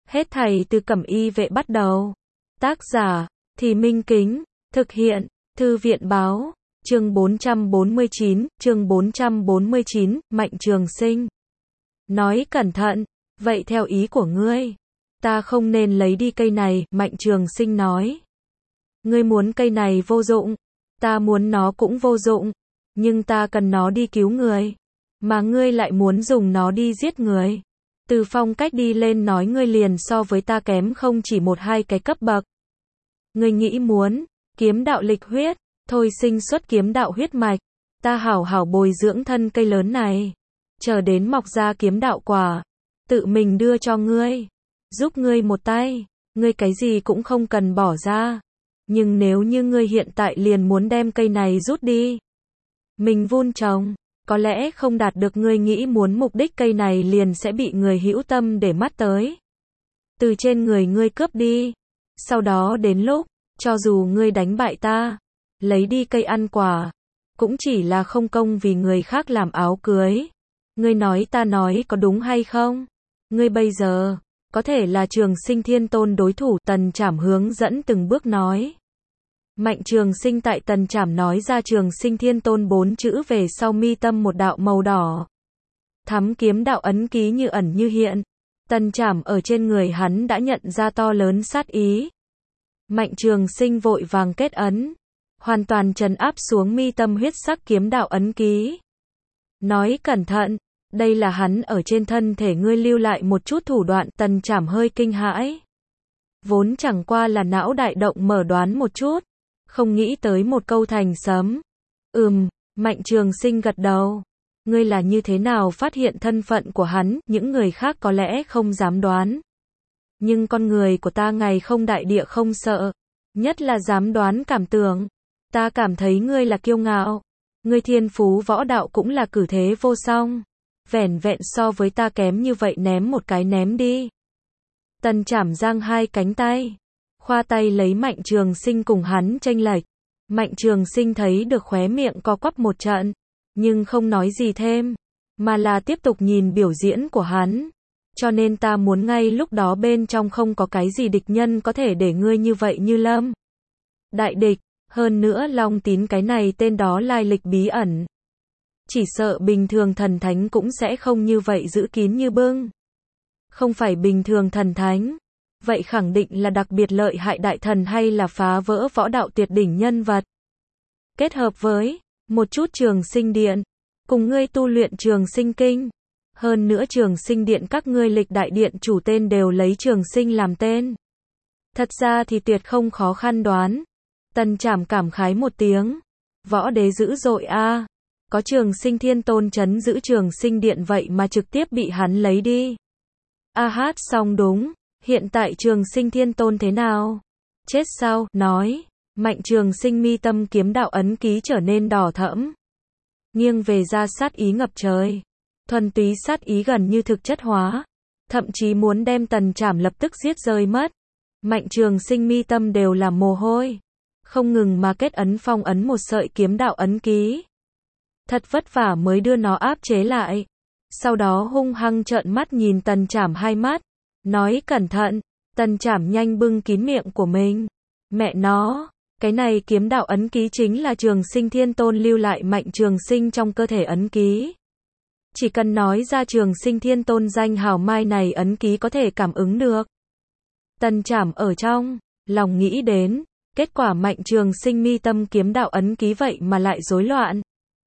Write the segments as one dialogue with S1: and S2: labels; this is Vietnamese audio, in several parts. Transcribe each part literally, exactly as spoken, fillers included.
S1: Hết thảy từ Cẩm Y Vệ bắt đầu. Tác giả, Thì Minh Kính, thực hiện, Thư viện báo, chương bốn trăm bốn mươi chín, chương bốn trăm bốn mươi chín, Mạnh Trường Sinh. Nói cẩn thận, vậy theo ý của ngươi, ta không nên lấy đi cây này, Mạnh Trường Sinh nói. Ngươi muốn cây này vô dụng, ta muốn nó cũng vô dụng, nhưng ta cần nó đi cứu người, mà ngươi lại muốn dùng nó đi giết người. Từ phong cách đi lên nói ngươi liền so với ta kém không chỉ một hai cái cấp bậc. Ngươi nghĩ muốn, kiếm đạo lịch huyết, thôi sinh xuất kiếm đạo huyết mạch, ta hảo hảo bồi dưỡng thân cây lớn này, chờ đến mọc ra kiếm đạo quả, tự mình đưa cho ngươi, giúp ngươi một tay, ngươi cái gì cũng không cần bỏ ra. Nhưng nếu như ngươi hiện tại liền muốn đem cây này rút đi, mình vun trồng, có lẽ không đạt được ngươi nghĩ muốn mục đích, cây này liền sẽ bị người hữu tâm để mắt tới, từ trên người ngươi cướp đi. Sau đó đến lúc, cho dù ngươi đánh bại ta, lấy đi cây ăn quả, cũng chỉ là không công vì người khác làm áo cưới. Ngươi nói ta nói có đúng hay không? Ngươi bây giờ, có thể là Trường Sinh Thiên Tôn đối thủ, Tần Trảm hướng dẫn từng bước nói. Mạnh Trường Sinh tại Tần Trảm nói ra Trường Sinh Thiên Tôn bốn chữ về sau, mi tâm một đạo màu đỏ thắm kiếm đạo ấn ký như ẩn như hiện. Tần Trảm ở trên người hắn đã nhận ra to lớn sát ý. Mạnh Trường Sinh vội vàng kết ấn, hoàn toàn trấn áp xuống mi tâm huyết sắc kiếm đạo ấn ký. Nói cẩn thận, đây là hắn ở trên thân thể ngươi lưu lại một chút thủ đoạn. Tần Trảm hơi kinh hãi, vốn chẳng qua là não đại động mở đoán một chút, không nghĩ tới một câu thành sấm. Ừm, Mạnh Trường Sinh gật đầu. Ngươi là như thế nào phát hiện thân phận của hắn, những người khác có lẽ không dám đoán. Nhưng con người của ta ngày không đại địa không sợ, nhất là dám đoán cảm tưởng. Ta cảm thấy ngươi là kiêu ngạo, ngươi thiên phú võ đạo cũng là cử thế vô song, vẻn vẹn so với ta kém như vậy, ném một cái ném đi. Tần Trảm giang hai cánh tay, khoa tay lấy Mạnh Trường Sinh cùng hắn chênh lệch. Mạnh Trường Sinh thấy được khóe miệng co quắp một trận, nhưng không nói gì thêm, mà là tiếp tục nhìn biểu diễn của hắn. Cho nên ta muốn ngay lúc đó bên trong không có cái gì địch nhân có thể để ngươi như vậy như lâm đại địch. Hơn nữa Long Tín cái này tên đó lai lịch bí ẩn, chỉ sợ bình thường thần thánh cũng sẽ không như vậy giữ kín như bưng. Không phải bình thường thần thánh, vậy khẳng định là đặc biệt lợi hại đại thần hay là phá vỡ võ đạo tuyệt đỉnh nhân vật. Kết hợp với một chút Trường Sinh Điện, cùng ngươi tu luyện Trường Sinh Kinh. Hơn nữa Trường Sinh Điện các ngươi lịch đại điện chủ tên đều lấy Trường Sinh làm tên. Thật ra thì tuyệt không khó khăn đoán. Tần Trảm cảm khái một tiếng. Võ đế dữ dội a, có Trường Sinh Thiên Tôn trấn giữ Trường Sinh Điện vậy mà trực tiếp bị hắn lấy đi. A hát xong đúng, hiện tại Trường Sinh Thiên Tôn thế nào? Chết sao? Nói, Mạnh Trường Sinh mi tâm kiếm đạo ấn ký trở nên đỏ thẫm, nghiêng về ra sát ý ngập trời. Thuần túy sát ý gần như thực chất hóa, thậm chí muốn đem Tần Trảm lập tức giết rơi mất. Mạnh Trường Sinh mi tâm đều là mồ hôi, không ngừng mà kết ấn phong ấn một sợi kiếm đạo ấn ký. Thật vất vả mới đưa nó áp chế lại. Sau đó hung hăng trợn mắt nhìn Tần Trảm hai mắt, nói cẩn thận. Tần Trảm nhanh bưng kín miệng của mình. Mẹ nó, cái này kiếm đạo ấn ký chính là Trường Sinh Thiên Tôn lưu lại Mạnh Trường Sinh trong cơ thể ấn ký. Chỉ cần nói ra Trường Sinh Thiên Tôn danh hào mai này ấn ký có thể cảm ứng được. Tần Trảm ở trong lòng nghĩ đến, kết quả Mạnh Trường Sinh mi tâm kiếm đạo ấn ký vậy mà lại rối loạn.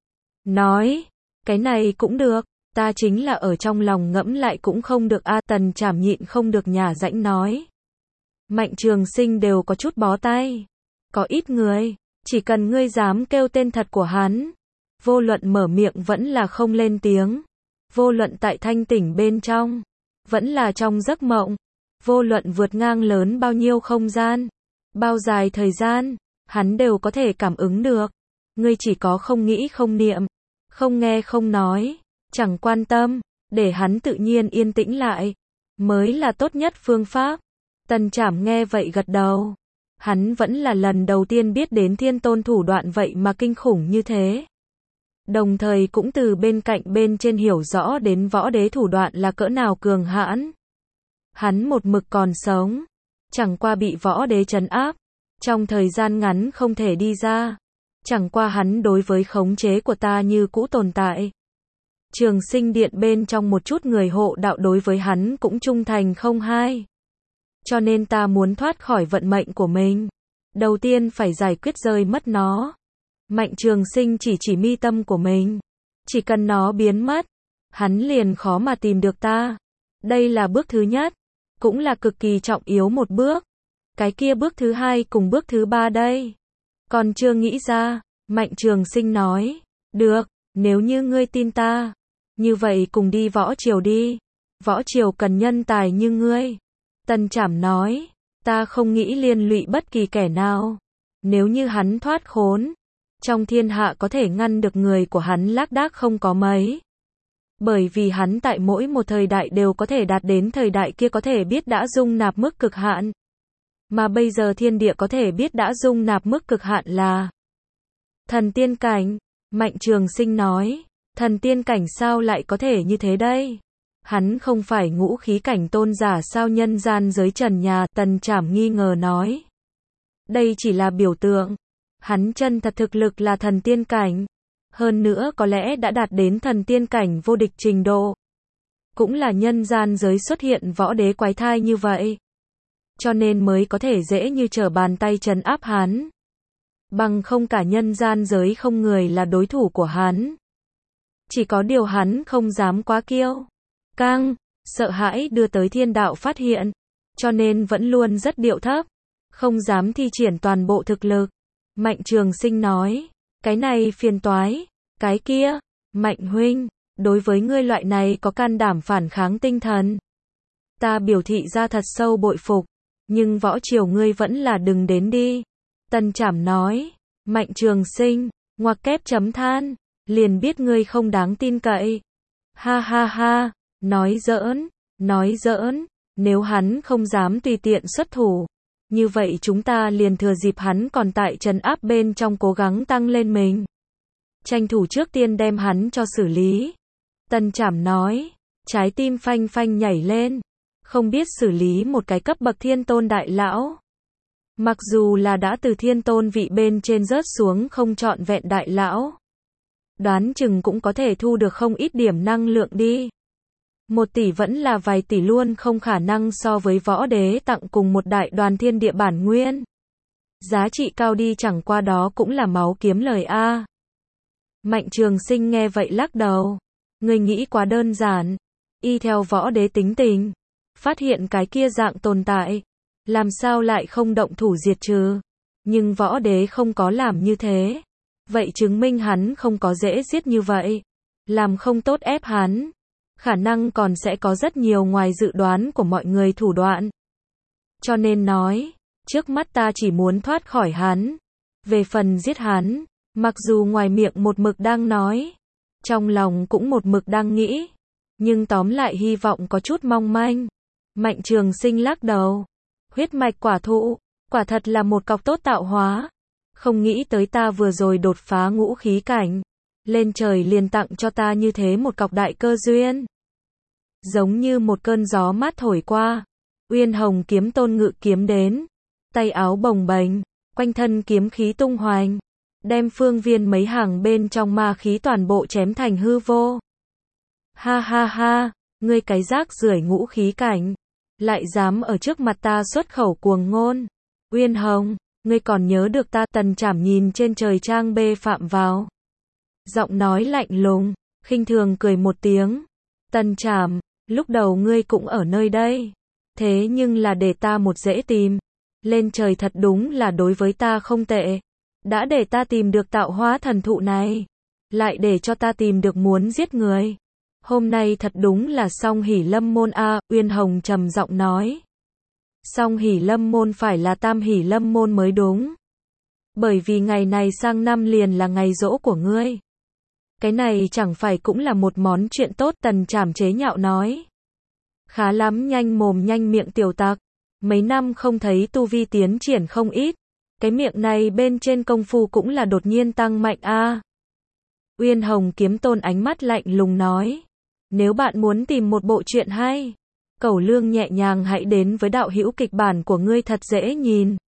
S1: Nói, cái này cũng được, ta chính là ở trong lòng ngẫm lại cũng không được a. Tần Trảm nhịn không được nhả rãnh nói. Mạnh Trường Sinh đều có chút bó tay. Có ít người, chỉ cần ngươi dám kêu tên thật của hắn, vô luận mở miệng vẫn là không lên tiếng, vô luận tại thanh tỉnh bên trong, vẫn là trong giấc mộng, vô luận vượt ngang lớn bao nhiêu không gian, bao dài thời gian, hắn đều có thể cảm ứng được. Ngươi chỉ có không nghĩ không niệm, không nghe không nói, chẳng quan tâm, để hắn tự nhiên yên tĩnh lại, mới là tốt nhất phương pháp. Tần Trảm nghe vậy gật đầu. Hắn vẫn là lần đầu tiên biết đến Thiên Tôn thủ đoạn vậy mà kinh khủng như thế. Đồng thời cũng từ bên cạnh bên trên hiểu rõ đến võ đế thủ đoạn là cỡ nào cường hãn. Hắn một mực còn sống, chẳng qua bị võ đế trấn áp, trong thời gian ngắn không thể đi ra. Chẳng qua hắn đối với khống chế của ta như cũ tồn tại. Trường Sinh Điện bên trong một chút người hộ đạo đối với hắn cũng trung thành không hai. Cho nên ta muốn thoát khỏi vận mệnh của mình. Đầu tiên phải giải quyết rơi mất nó. Mạnh Trường Sinh chỉ chỉ mi tâm của mình. Chỉ cần nó biến mất, hắn liền khó mà tìm được ta. Đây là bước thứ nhất, cũng là cực kỳ trọng yếu một bước. Cái kia bước thứ hai cùng bước thứ ba đây. Còn chưa nghĩ ra, Mạnh Trường Sinh nói. Được, nếu như ngươi tin ta, như vậy cùng đi võ triều đi. Võ triều cần nhân tài như ngươi. Tần Trảm nói. Ta không nghĩ liên lụy bất kỳ kẻ nào. Nếu như hắn thoát khốn, trong thiên hạ có thể ngăn được người của hắn lác đác không có mấy. Bởi vì hắn tại mỗi một thời đại đều có thể đạt đến thời đại kia có thể biết đã dung nạp mức cực hạn. Mà bây giờ thiên địa có thể biết đã dung nạp mức cực hạn là thần tiên cảnh. Mạnh Trường Sinh nói. Thần tiên cảnh sao lại có thể như thế đây? Hắn không phải ngũ khí cảnh tôn giả sao nhân gian giới trần nhà? Tần Trảm nghi ngờ nói. Đây chỉ là biểu tượng. Hắn chân thật thực lực là thần tiên cảnh. Hơn nữa có lẽ đã đạt đến thần tiên cảnh vô địch trình độ. Cũng là nhân gian giới xuất hiện võ đế quái thai như vậy. Cho nên mới có thể dễ như trở bàn tay trấn áp hắn. Bằng không cả nhân gian giới không người là đối thủ của hắn. Chỉ có điều hắn không dám quá kiêu căng, sợ hãi đưa tới thiên đạo phát hiện. Cho nên vẫn luôn rất điệu thấp. Không dám thi triển toàn bộ thực lực. Mạnh Trường Sinh nói. Cái này phiền toái. Cái kia, Mạnh huynh, đối với ngươi loại này có can đảm phản kháng tinh thần. Ta biểu thị ra thật sâu bội phục. Nhưng võ triều ngươi vẫn là đừng đến đi. Tần Trảm nói. Mạnh Trường Sinh, ngoặc kép chấm than. Liền biết ngươi không đáng tin cậy. Ha ha ha, nói giỡn, nói giỡn. Nếu hắn không dám tùy tiện xuất thủ, như vậy chúng ta liền thừa dịp hắn còn tại trấn áp bên trong cố gắng tăng lên mình. Tranh thủ trước tiên đem hắn cho xử lý. Tần Trảm nói. Trái tim phanh phanh nhảy lên. Không biết xử lý một cái cấp bậc thiên tôn đại lão. Mặc dù là đã từ thiên tôn vị bên trên rớt xuống không trọn vẹn đại lão. Đoán chừng cũng có thể thu được không ít điểm năng lượng đi. Một tỷ vẫn là vài tỷ luôn không khả năng so với võ đế tặng cùng một đại đoàn thiên địa bản nguyên. Giá trị cao đi chẳng qua đó cũng là máu kiếm lời a. Mạnh Trường Sinh nghe vậy lắc đầu. Người nghĩ quá đơn giản. Y theo võ đế tính tình. Phát hiện cái kia dạng tồn tại. Làm sao lại không động thủ diệt trừ. Nhưng võ đế không có làm như thế. Vậy chứng minh hắn không có dễ giết như vậy. Làm không tốt ép hắn. Khả năng còn sẽ có rất nhiều ngoài dự đoán của mọi người thủ đoạn. Cho nên nói. Trước mắt ta chỉ muốn thoát khỏi hắn. Về phần giết hắn. Mặc dù ngoài miệng một mực đang nói. Trong lòng cũng một mực đang nghĩ. Nhưng tóm lại hy vọng có chút mong manh. Mạnh Trường Sinh lắc đầu. Huyết mạch quả thụ. Quả thật là một cọc tốt tạo hóa. Không nghĩ tới ta vừa rồi đột phá ngũ khí cảnh. Lên trời liền tặng cho ta như thế một cọc đại cơ duyên. Giống như một cơn gió mát thổi qua. Uyên Hồng kiếm tôn ngự kiếm đến. Tay áo bồng bềnh. Quanh thân kiếm khí tung hoành. Đem phương viên mấy hàng bên trong ma khí toàn bộ chém thành hư vô. Ha ha ha, ngươi cái rác rưởi ngũ khí cảnh. Lại dám ở trước mặt ta xuất khẩu cuồng ngôn. Uyên Hồng, ngươi còn nhớ được ta? Tần Trảm nhìn trên trời trang bê phạm vào. Giọng nói lạnh lùng, khinh thường cười một tiếng. Tần Trảm, lúc đầu ngươi cũng ở nơi đây. Thế nhưng là để ta một dễ tìm. Lên trời thật đúng là đối với ta không tệ. Đã để ta tìm được tạo hóa thần thụ này. Lại để cho ta tìm được muốn giết người. Hôm nay thật đúng là Song Hỷ Lâm Môn a. Uyên Hồng trầm giọng nói. Song Hỷ Lâm Môn phải là Tam Hỷ Lâm Môn mới đúng. Bởi vì ngày này sang năm liền là ngày giỗ của ngươi. Cái này chẳng phải cũng là một món chuyện tốt. Tần Trảm chế nhạo nói. Khá lắm, nhanh mồm nhanh miệng tiểu tặc. Mấy năm không thấy tu vi tiến triển không ít. Cái miệng này bên trên công phu cũng là đột nhiên tăng mạnh a. À. Uyên Hồng kiếm tôn ánh mắt lạnh lùng nói. Nếu bạn muốn tìm một bộ truyện hay, Cẩu Lương nhẹ nhàng hãy đến với đạo hữu kịch bản của ngươi thật dễ nhìn.